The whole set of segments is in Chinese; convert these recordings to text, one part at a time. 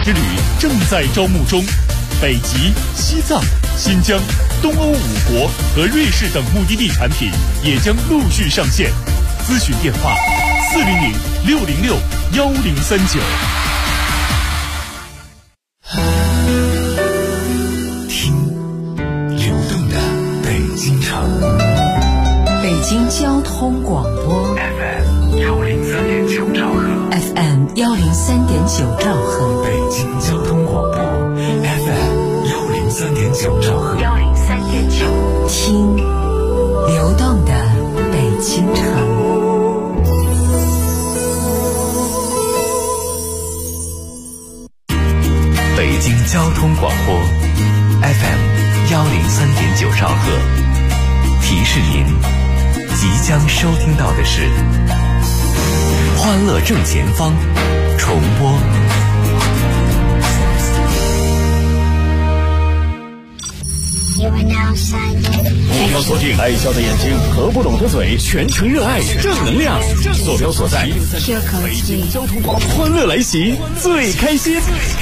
之旅正在招募中，北极、西藏、新疆、东欧5国和瑞士等目的地产品也将陆续上线。咨询电话：400-606-1039。 听流动的北京城， 北京交通广播 FM 103.9兆赫 ，FM 103.9兆赫， 北京交通广播 FM 103.9兆赫 ，103.9，听流动的北京城。 北京交通广播 FM 103.9兆赫，提示您即将收听到的是欢乐正前方重播。 目标锁定爱笑的眼睛和不懂的嘴，全程热爱正能量。坐标所在北京交通广播，欢乐来袭，最开心。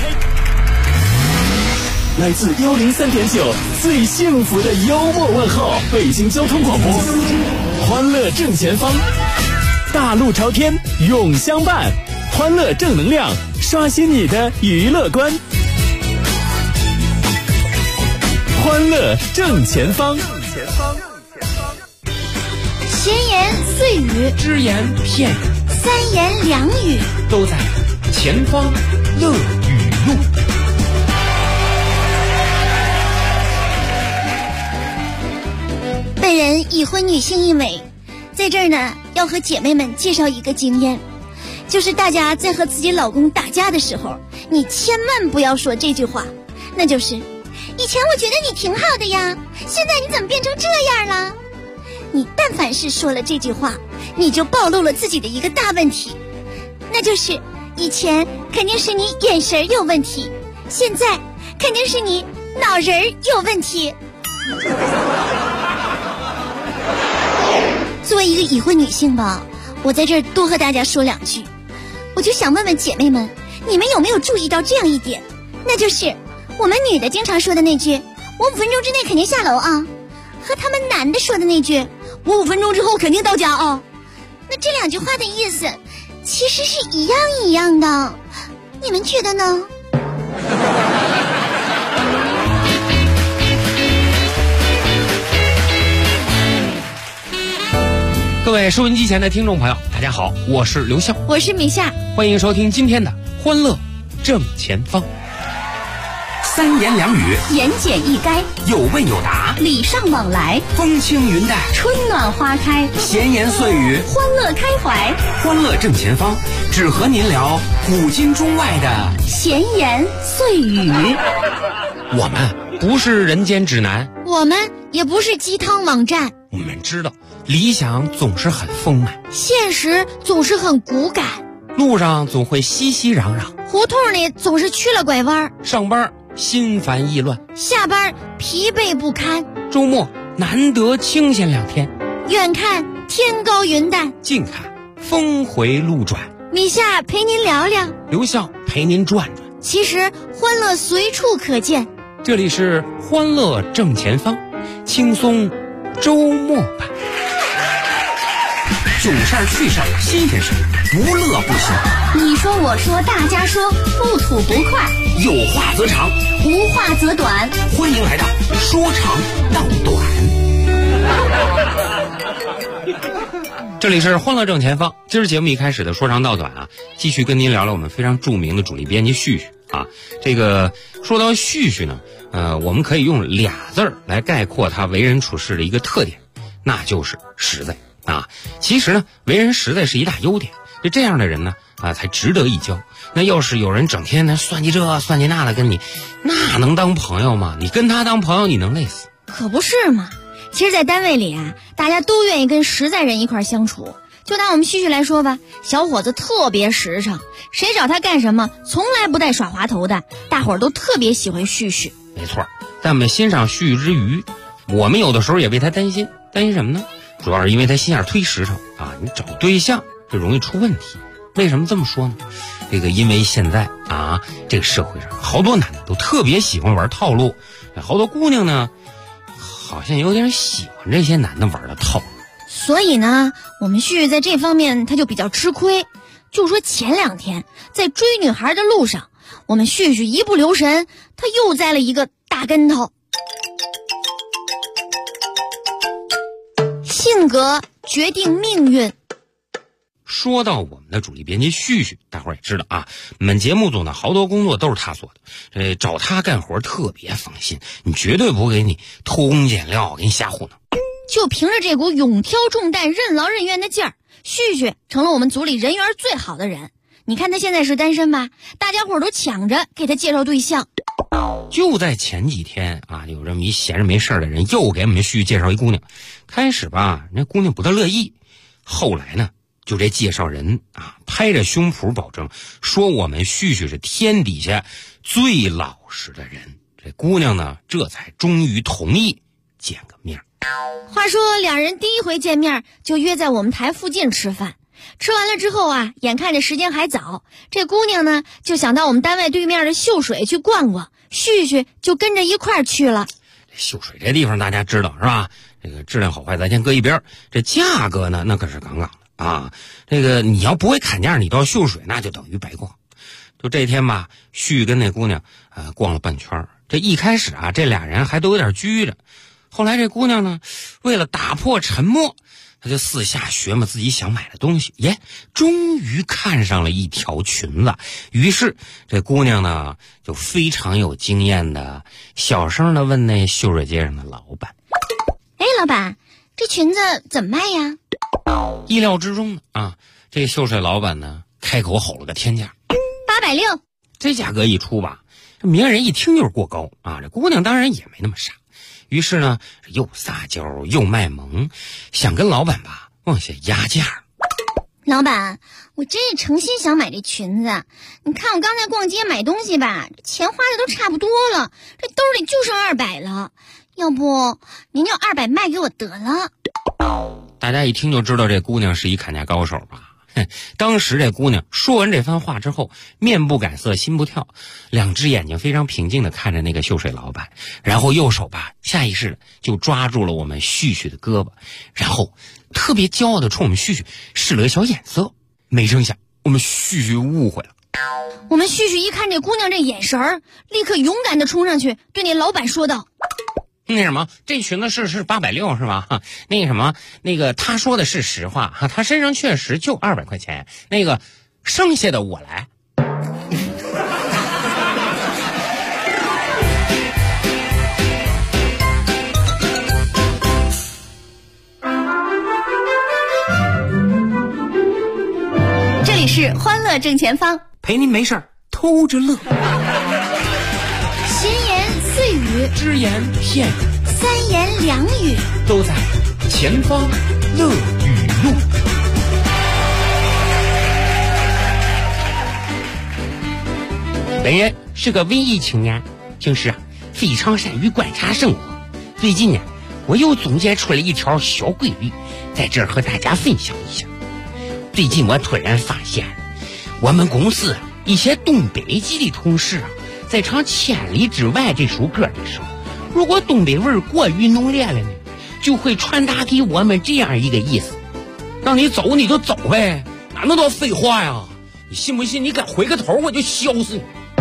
来自103.9最幸福的幽默问候，北京交通广播，欢乐正前方，大路朝天永相伴，欢乐正能量，刷新你的娱乐观。欢乐正前方， 闲言碎语， 只言片语， 三言两语， 都在前方乐语录。 本人已婚女性一枚，在这儿呢，要和姐妹们介绍一个经验，就是大家在和自己老公打架的时候，你千万不要说这句话，那就是以前我觉得你挺好的呀，现在你怎么变成这样了？你但凡是说了这句话，你就暴露了自己的一个大问题，那就是以前肯定是你眼神有问题，现在肯定是你脑仁有问题。作为一个已婚女性吧，我在这儿多和大家说两句，我就想问问姐妹们，你们有没有注意到这样一点，那就是我们女的经常说的那句我5分钟之内肯定下楼啊，和他们男的说的那句我5分钟之后肯定到家啊，那这两句话的意思其实是一样的，你们觉得呢？ 各位收音机前的听众朋友，大家好，我是刘笑， 我是米夏， 欢迎收听今天的欢乐正前方。 三言两语， 言简意赅， 有问有答， 礼尚往来， 风轻云淡， 春暖花开， 闲言碎语， 欢乐开怀。 欢乐正前方，只和您聊古今中外的闲言碎语。 我们不是人间指南， 我们也不是鸡汤网站， 我们知道理想总是很丰满， 现实总是很骨感， 路上总会熙熙攘攘， 胡同里总是去了拐弯， 上班心烦意乱， 下班疲惫不堪， 周末难得清闲2天， 远看天高云淡， 近看峰回路转。 米夏陪您聊聊， 刘笑陪您转转， 其实欢乐随处可见。 这里是欢乐正前方，轻松周末版。 囧事儿趣事儿新鲜事儿，不乐不行。 你说我说大家说，不吐不快， 有话则长， 无话则短。 欢迎来到说长道短。 这里是欢乐正前方，今儿节目一开始的说长道短啊，继续跟您聊聊我们非常著名的主力编辑旭旭啊。这个说到旭旭呢，我们可以用2字儿来概括他为人处事的一个特点，那就是实在啊。其实呢，为人实在是一大优点，就这样的人呢才值得一交。那要是有人整天呢算计这算计那的跟你，那能当朋友吗？你跟他当朋友，你能累死。 可不是嘛。其实在单位里啊，大家都愿意跟实在人一块相处。就拿我们旭旭来说吧，小伙子特别实诚，谁找他干什么从来不带耍滑头的，大伙儿都特别喜欢旭旭。 没错，在我们欣赏旭旭之余，我们有的时候也为他担心。担心什么呢？主要是因为他心眼忒实诚啊，你找对象就容易出问题。 为什么这么说呢？因为现在啊，这个社会上好多男的都特别喜欢玩套路，好多姑娘呢，好像有点喜欢这些男的玩的套路。 所以呢，我们旭旭在这方面他就比较吃亏。就说前2天在追女孩的路上，我们旭旭一不留神，他又栽了一个大跟头。性格决定命运。 说到我们的主力编辑旭旭，大伙儿也知道啊，我们节目组呢好多工作都是他做的，找他干活特别放心，你绝对不会给你偷工减料，给你瞎糊弄。 就凭着这股勇挑重担、任劳任怨的劲儿，旭旭成了我们组里人缘最好的人。你看他现在是单身吧，大家伙都抢着给他介绍对象。 就在前几天啊，有这么一闲着没事的人又给我们旭旭介绍一姑娘。开始吧，那姑娘不大乐意，后来呢，就这介绍人啊，拍着胸脯保证说我们旭旭是天底下最老实的人。这姑娘呢，这才终于同意见个面。 话说两人第一回见面就约在我们台附近吃饭，吃完了之后啊，眼看着时间还早，这姑娘呢就想到我们单位对面的秀水去逛逛，旭旭就跟着一块儿去了。 秀水这地方大家知道是吧？这个质量好坏咱先搁一边，这价格呢那可是杠杠的啊。你要不会砍价，你到秀水那就等于白逛。就这天吧，旭跟那姑娘逛了半圈。这一开始啊，这俩人还都有点拘着。后来这姑娘呢，为了打破沉默，她就四下学摸自己想买的东西，终于看上了一条裙子。于是这姑娘呢，就非常有经验的小声的问那秀水街上的老板： 老板，这裙子怎么卖呀？ 意料之中的啊，这秀水老板呢，开口吼了个天价 ，860。 这价格一出吧，这明眼人一听就是过高啊。这姑娘当然也没那么傻。于是呢，又撒娇又卖萌，想跟老板吧往下压价。 老板，我真是诚心想买这裙子，你看我刚才逛街买东西吧，钱花的都差不多了，这兜里就剩200了，要不您就200卖给我得了。 大家一听就知道这姑娘是一砍价高手吧。当时这姑娘说完这番话之后，面不改色心不跳，两只眼睛非常平静地看着那个秀水老板，然后右手吧下意识的就抓住了我们旭旭的胳膊，然后特别骄傲地冲我们旭旭使了个小眼色。没成想我们旭旭误会了。 我们旭旭一看这姑娘这眼神儿，立刻勇敢地冲上去对那老板说道： 这裙子是860是吧？他说的是实话哈，他身上确实就200块钱，剩下的我来。 这里是欢乐正前方， 陪您没事偷着乐。 闲言碎语， 只言片语， 三言两语， 都在前方乐语录。本人是个文艺青年，平时非常善于观察生活。最近呢，我又总结出了一条小规律，在这儿和大家分享一下。最近我突然发现，我们公司一些东北籍的同事在唱《千里之外》这首歌的时候，如果东北味过于浓烈了呢，就会传达给我们这样一个意思：让你走你就走呗，哪那么多废话呀？你信不信你敢回个头我就削死你！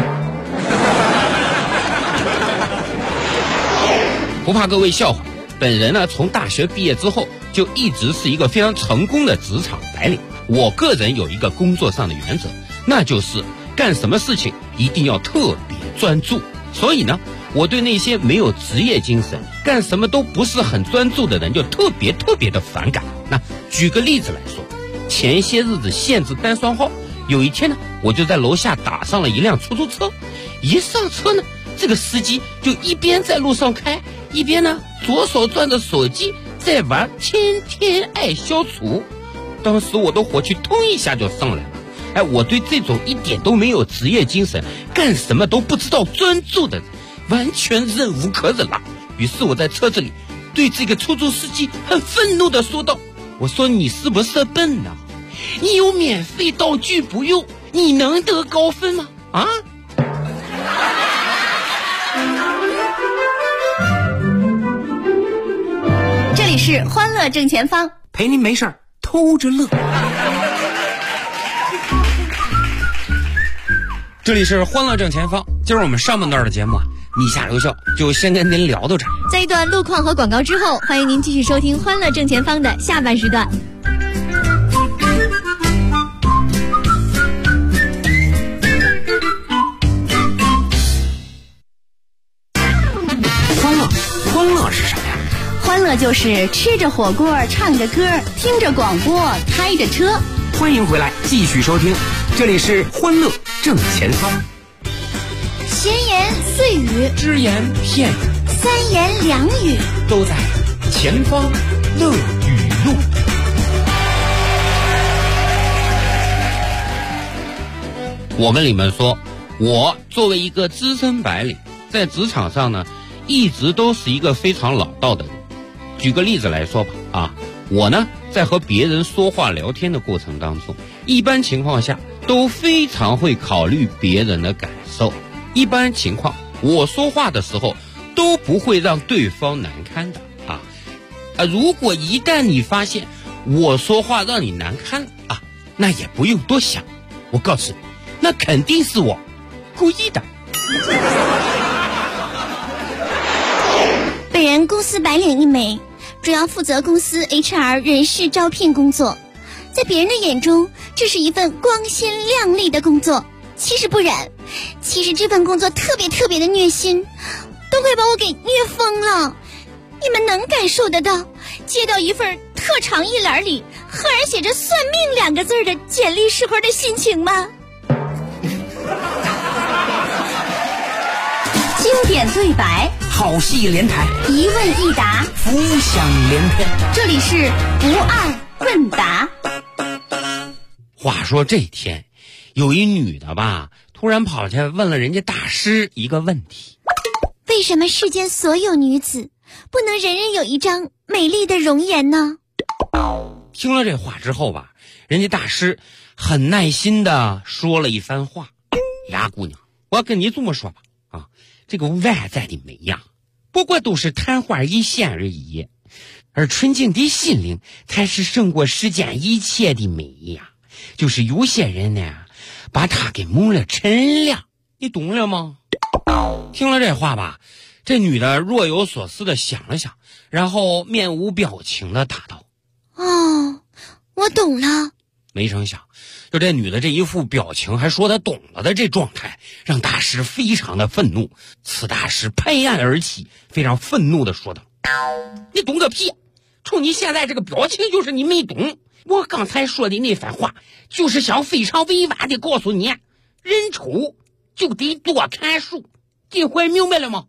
不怕各位笑话，本人呢从大学毕业之后就一直是一个非常成功的职场白领。我个人有一个工作上的原则，那就是干什么事情一定要特别专注。所以呢，我对那些没有职业精神、干什么都不是很专注的人就特别的反感。那举个例子来说，前些日子限制单双号，有一天呢，我就在楼下打上了一辆出租车。一上车呢，这个司机就一边在路上开，一边呢左手攥着手机在玩天天爱消除。当时我的火气通一下就上来了。我对这种一点都没有职业精神、干什么都不知道专注的人，完全忍无可忍了。于是我在车子里对这个出租司机很愤怒地说道：我说你是不是笨呢？ 你有免费道具不用，你能得高分吗？啊？ 这里是欢乐正前方， 陪您没事儿偷着乐。这里是欢乐正前方，今儿我们上半段的节目你下留校就先跟您聊到这儿。 在一段路况和广告之后，欢迎您继续收听欢乐正前方的下半时段。 欢乐是什么呀？ 欢乐就是吃着火锅，唱着歌，听着广播，开着车。 欢迎回来，继续收听，这里是欢乐正前方。 闲言碎语， 只言片语， 三言两语， 都在前方乐语录。我们里面说，我作为一个资深白领，在职场上呢，一直都是一个非常老道的人。举个例子来说吧，我呢在和别人说话聊天的过程当中，一般情况下都非常会考虑别人的感受。一般情况，我说话的时候都不会让对方难堪的如果一旦你发现我说话让你难堪那也不用多想，我告诉你，那肯定是我故意的。 本人公司白领一枚，主要负责公司 HR 人事招聘工作。在别人的眼中，这是一份光鲜亮丽的工作，其实不然。其实这份工作特别的虐心，都快把我给虐疯了。你们能感受得到接到一份特长一栏里赫然写着算命2个字的简历时候的心情吗？经典对白， 好戏连台， 一问一答， 浮想联翩。 这里是不二问答。 话说这天，有一女的吧，突然跑去问了人家大师一个问题： 为什么世间所有女子不能人人有一张美丽的容颜呢？ 听了这话之后吧，人家大师很耐心的说了一番话：呀，姑娘，我跟你这么说吧，这个外在的美呀，不过都是昙花一现而已，而纯净的心灵才是胜过世间一切的美呀。就是有些人呢，把它给蒙了尘了，你懂了吗？听了这话吧，这女的若有所思的想了想，然后面无表情的答道： 哦，我懂了。 没成想，就这女的这一副表情还说她懂了的这状态，让大师非常的愤怒。此大师拍案而起，非常愤怒的说道：你懂个屁，冲你现在这个表情就是你没懂。我刚才说的那番话，就是想非常委婉的告诉你，人丑就得多看书，这回明白了吗？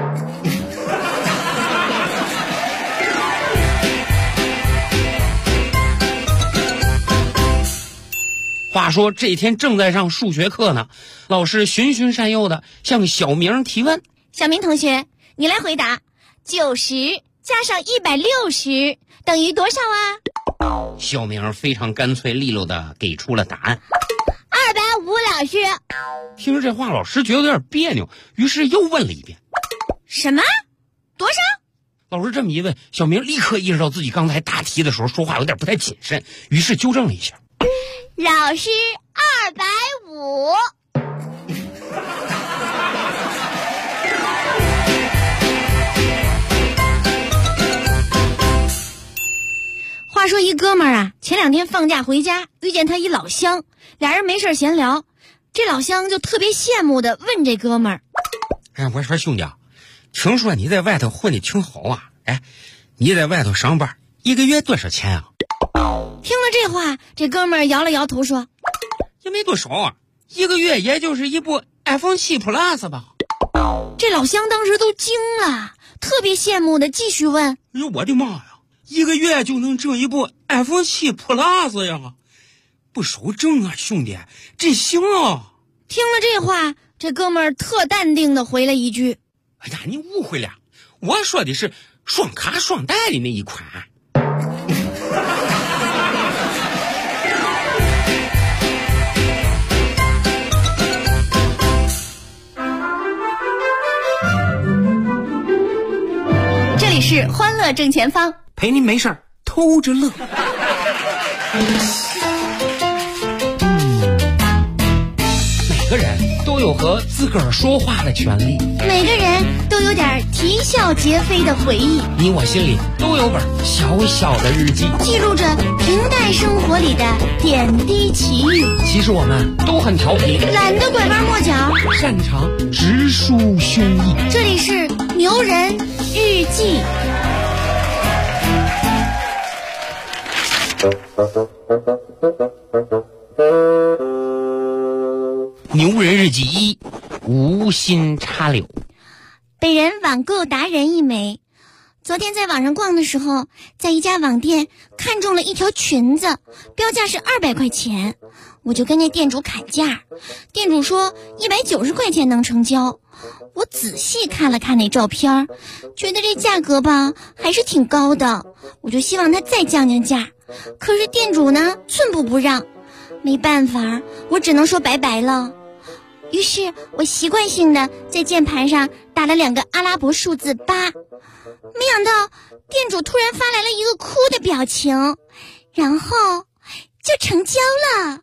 话说这一天正在上数学课呢，老师循循善诱的向小明提问： 小明同学，你来回答，90加上160等于多少啊？ 小明非常干脆利落的给出了答案 250，老师。 听着这话，老师觉得有点别扭，于是又问了一遍： 什么？多少？ 老师这么一问，小明立刻意识到自己刚才答题的时候说话有点不太谨慎，于是纠正了一下： 老师，250。话说一哥们儿啊，前2天放假回家，遇见他一老乡，俩人没事闲聊，这老乡就特别羡慕的问这哥们儿： 我说兄弟啊，听说你在外头混的挺好啊，你在外头上班1个月多少钱啊？ 听了这话，这哥们儿摇了摇头说： 也没多少啊，1个月也就是一部 iPhone 7 Plus 吧。 这老乡当时都惊了，特别羡慕的继续问： 哎呦我的妈呀，1个月就能挣一部 iPhone 7 Plus 呀，不少挣啊兄弟，真行啊。 听了这话，这哥们儿特淡定的回了一句： 哎呀，你误会了，我说的是双卡双待的那一款。 是欢乐正前方， 陪您没事儿偷着乐。每个人都有和自个儿说话的权利， 每个人都有点啼笑皆非的回忆， 你我心里都有本小小的日记， 记录着平淡生活里的点滴奇遇。 其实我们都很调皮， 懒得拐弯抹角， 擅长直抒胸臆。 这里是牛人日记。 牛人日记1，无心插柳。 被人网购达人一枚。昨天在网上逛的时候，在一家网店看中了一条裙子，标价是200块钱，我就跟那店主砍价，店主说190块钱能成交。我仔细看了看那照片，觉得这价格吧还是挺高的，我就希望他再降降价，可是店主呢寸步不让，没办法，我只能说拜拜了。于是我习惯性的在键盘上打了2个阿拉伯数字8，没想到店主突然发来了一个哭的表情，然后就成交了。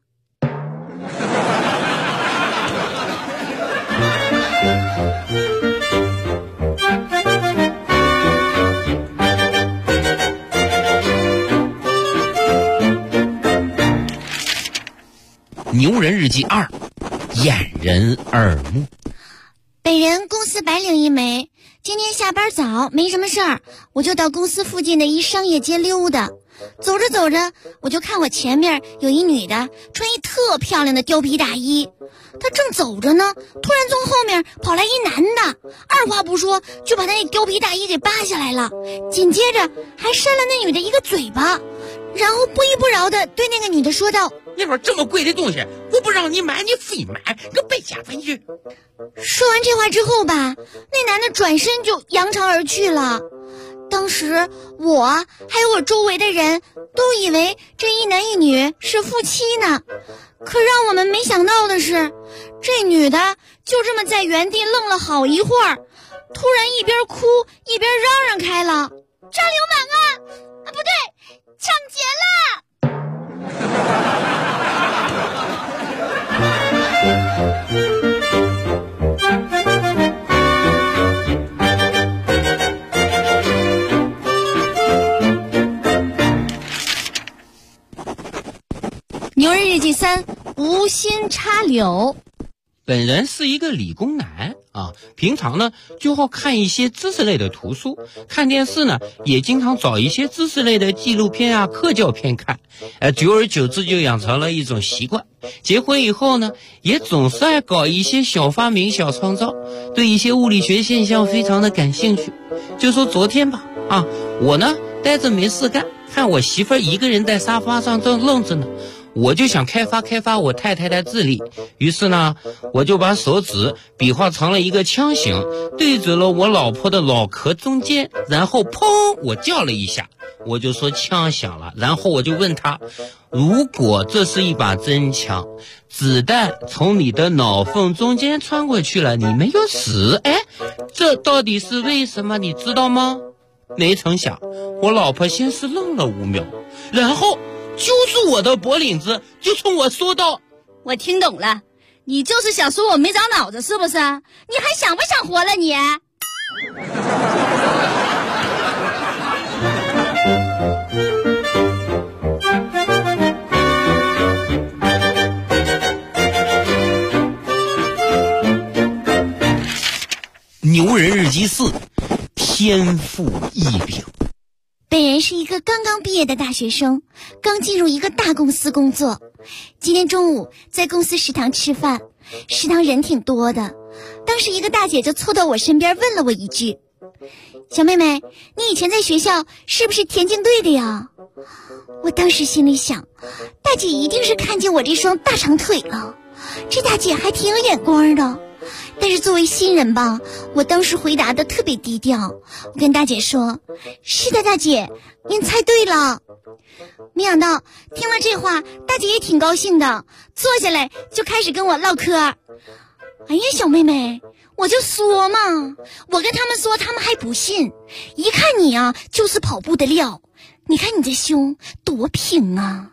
牛人日记2，掩人耳目。 本人公司白领一枚，今天下班早，没什么事儿，我就到公司附近的一商业街溜达。走着走着，我就看我前面有一女的穿一特漂亮的貂皮大衣，她正走着呢，突然从后面跑来一男的，二话不说就把她那貂皮大衣给扒下来了，紧接着还扇了那女的一个嘴巴，然后不依不饶的对那个女的说道： 那会儿这么贵的东西，我不让你买，你非买，个败家子你！ 说完这话之后吧，那男的转身就扬长而去了。当时我还有我周围的人都以为这一男一女是夫妻呢，可让我们没想到的是，这女的就这么在原地愣了好一会儿，突然一边哭一边嚷嚷开了：抓流氓啊！不对，抢劫了！牛人日记3，无心插柳。 本人是一个理工男啊，平常呢就好看一些知识类的图书，看电视呢也经常找一些知识类的纪录片啊、科教片看，久而久之就养成了一种习惯。结婚以后呢，也总是爱搞一些小发明、小创造，对一些物理学现象非常的感兴趣。就说昨天吧，我呢呆着没事干，看我媳妇儿一个人在沙发上正愣着呢。我就想开发我太太的智力，于是呢，我就把手指比划成了一个枪形，对准了我老婆的脑壳中间，然后砰，我叫了一下，我就说枪响了，然后我就问她，如果这是一把真枪，子弹从你的脑缝中间穿过去了，你没有死，这到底是为什么，你知道吗？没成想，我老婆先是愣了5秒，然后揪住我的脖领子，就冲我说道： 我听懂了，你就是想说我没长脑子是不是？你还想不想活了你？ 牛人日记4，天赋异禀。 本人是一个刚刚毕业的大学生，刚进入一个大公司工作。今天中午在公司食堂吃饭，食堂人挺多的，当时一个大姐就凑到我身边问了我一句：小妹妹，你以前在学校是不是田径队的呀？我当时心里想，大姐一定是看见我这双大长腿了，这大姐还挺有眼光的。但是作为新人吧，我当时回答的特别低调，我跟大姐说：是的大姐，您猜对了。没想到听了这话，大姐也挺高兴的，坐下来就开始跟我唠嗑。 哎呀，小妹妹，我就说嘛，我跟他们说，他们还不信。一看你啊，就是跑步的料。你看你这胸多平啊！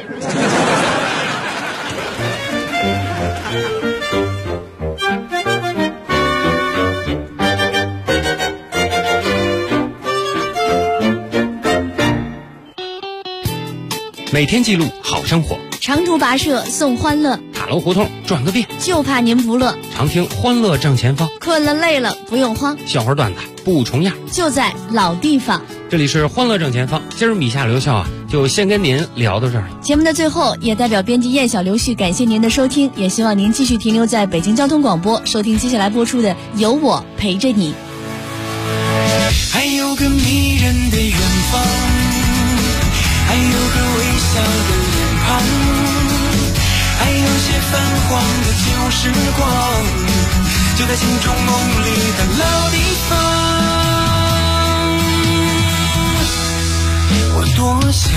每天记录好生活， 长途跋涉送欢乐， 塔楼胡同转个遍， 就怕您不乐。 常听欢乐正前方， 困了累了不用慌， 笑话段子不重样， 就在老地方。 这里是欢乐正前方，今儿米夏刘笑啊，就先跟您聊到这儿了。 节目的最后，也代表编辑燕小刘旭感谢您的收听，也希望您继续停留在北京交通广播，收听接下来播出的《有我陪着你》。 还有个迷人的远方，还有个微笑的脸庞，还有些泛黄的旧时光，就在心中梦里的老地方。我多想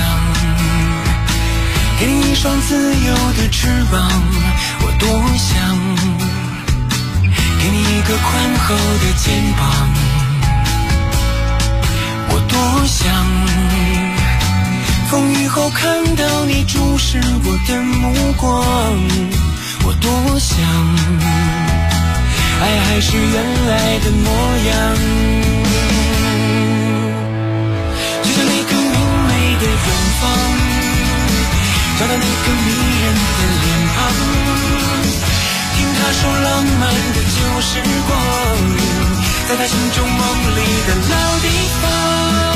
给你一双自由的翅膀，我多想给你一个宽厚的肩膀，我多想风雨后看到你注视我的目光，我多想爱还是原来的模样，就像那个明媚的远方，找到那个迷人的脸庞，听他说浪漫的旧时光，在他心中梦里的老地方。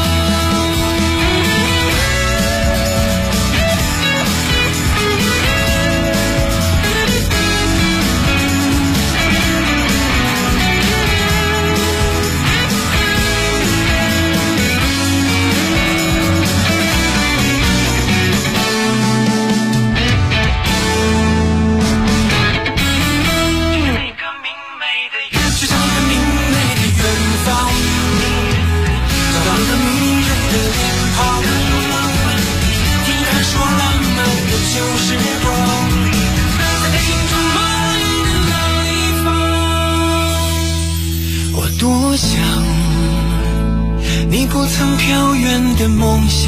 多想你不曾飘远的梦想，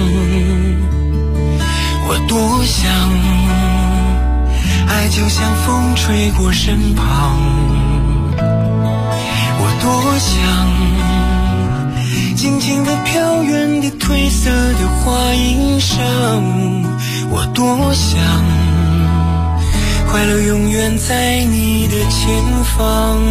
我多想爱就像风吹过身旁，我多想静静地飘远的褪色的花衣裳，我多想快乐永远在你的前方。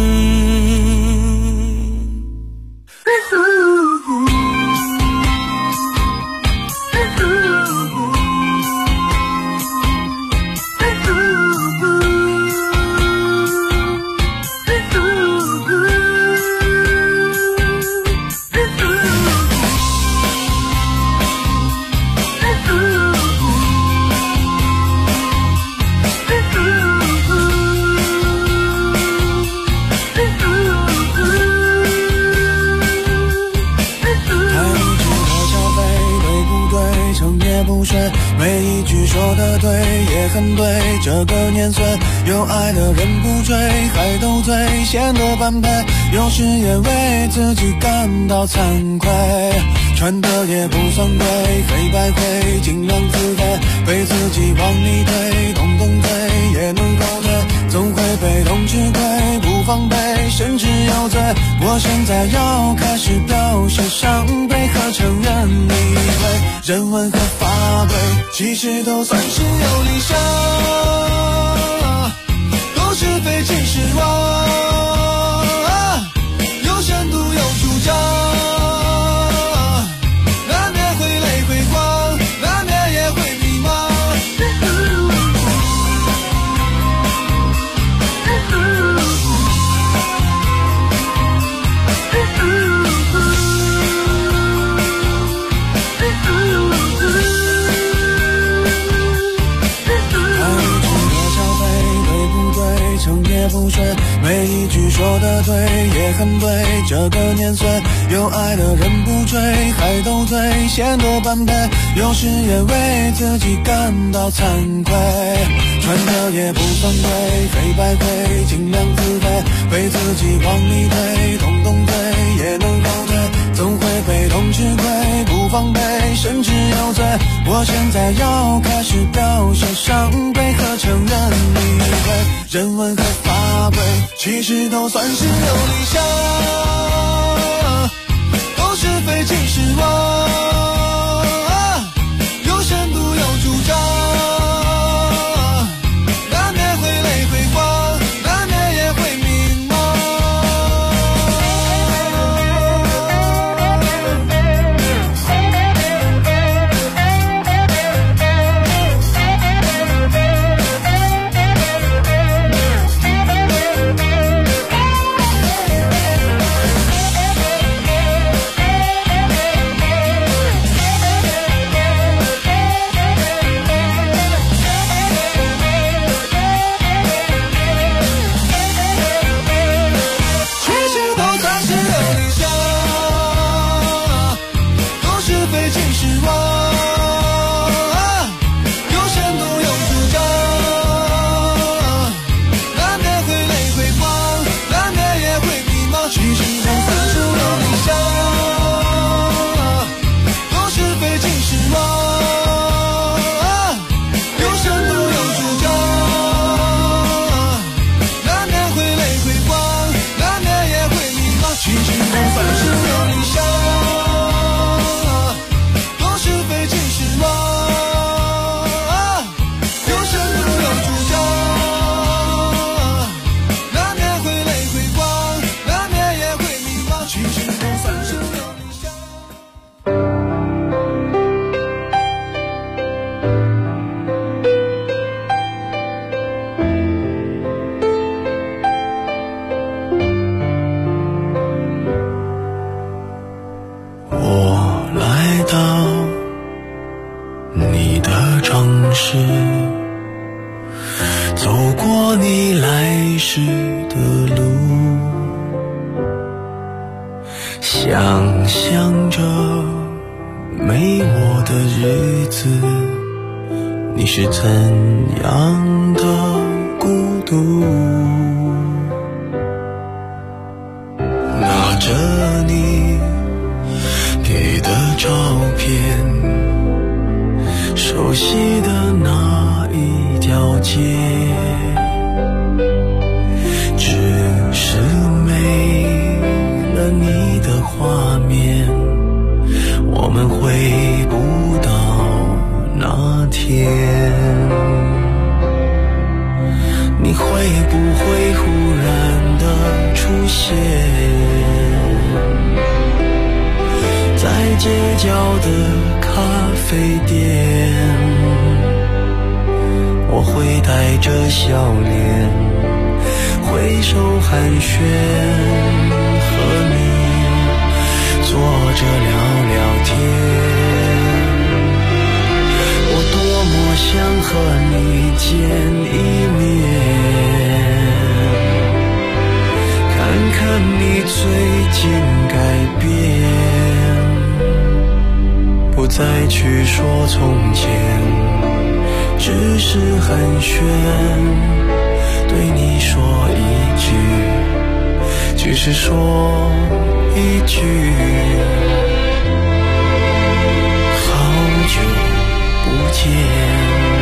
每一句说的对也很对，这个年岁有爱的人不追，还斗嘴显得般配，有时也为自己感到惭愧，穿的也不算贵，黑白灰尽量自卑，被自己往里推，动动嘴也能后退，总会被动吃亏，不防备甚至有罪，我现在要开始表现伤悲和承认理会，人文和法规其实都算是有理想，都是非其实妄，有深度有主张，难免会泪会光，难免也会迷茫，成也不睡，每句说的对，也很对，这个年岁有爱的人不追，还斗嘴，显得般配，有时也为自己感到惭愧，穿的也不算贵，黑白灰，尽量自卑，被自己往里推，动动嘴也能后退，总会被动吃亏，不防备，甚至有罪。我现在要开始表现伤悲和承认理会，人文和法规，其实都算是有理想，都是非即是我，有深度有主张，难免会泪会慌，难免也会迷茫。想象着没我的日子，你是怎样的孤独，拿着你给的照片，熟悉的那一条街，只是没了你的画面，我们回不到那天。你会不会忽然的出现在街角的咖啡店？我会带着笑脸挥手寒暄，和你坐着聊聊天。我多么想和你见一面，看看你最近改变，不再去说从前，只是寒暄，对你说一句，只是说一句，好久不见。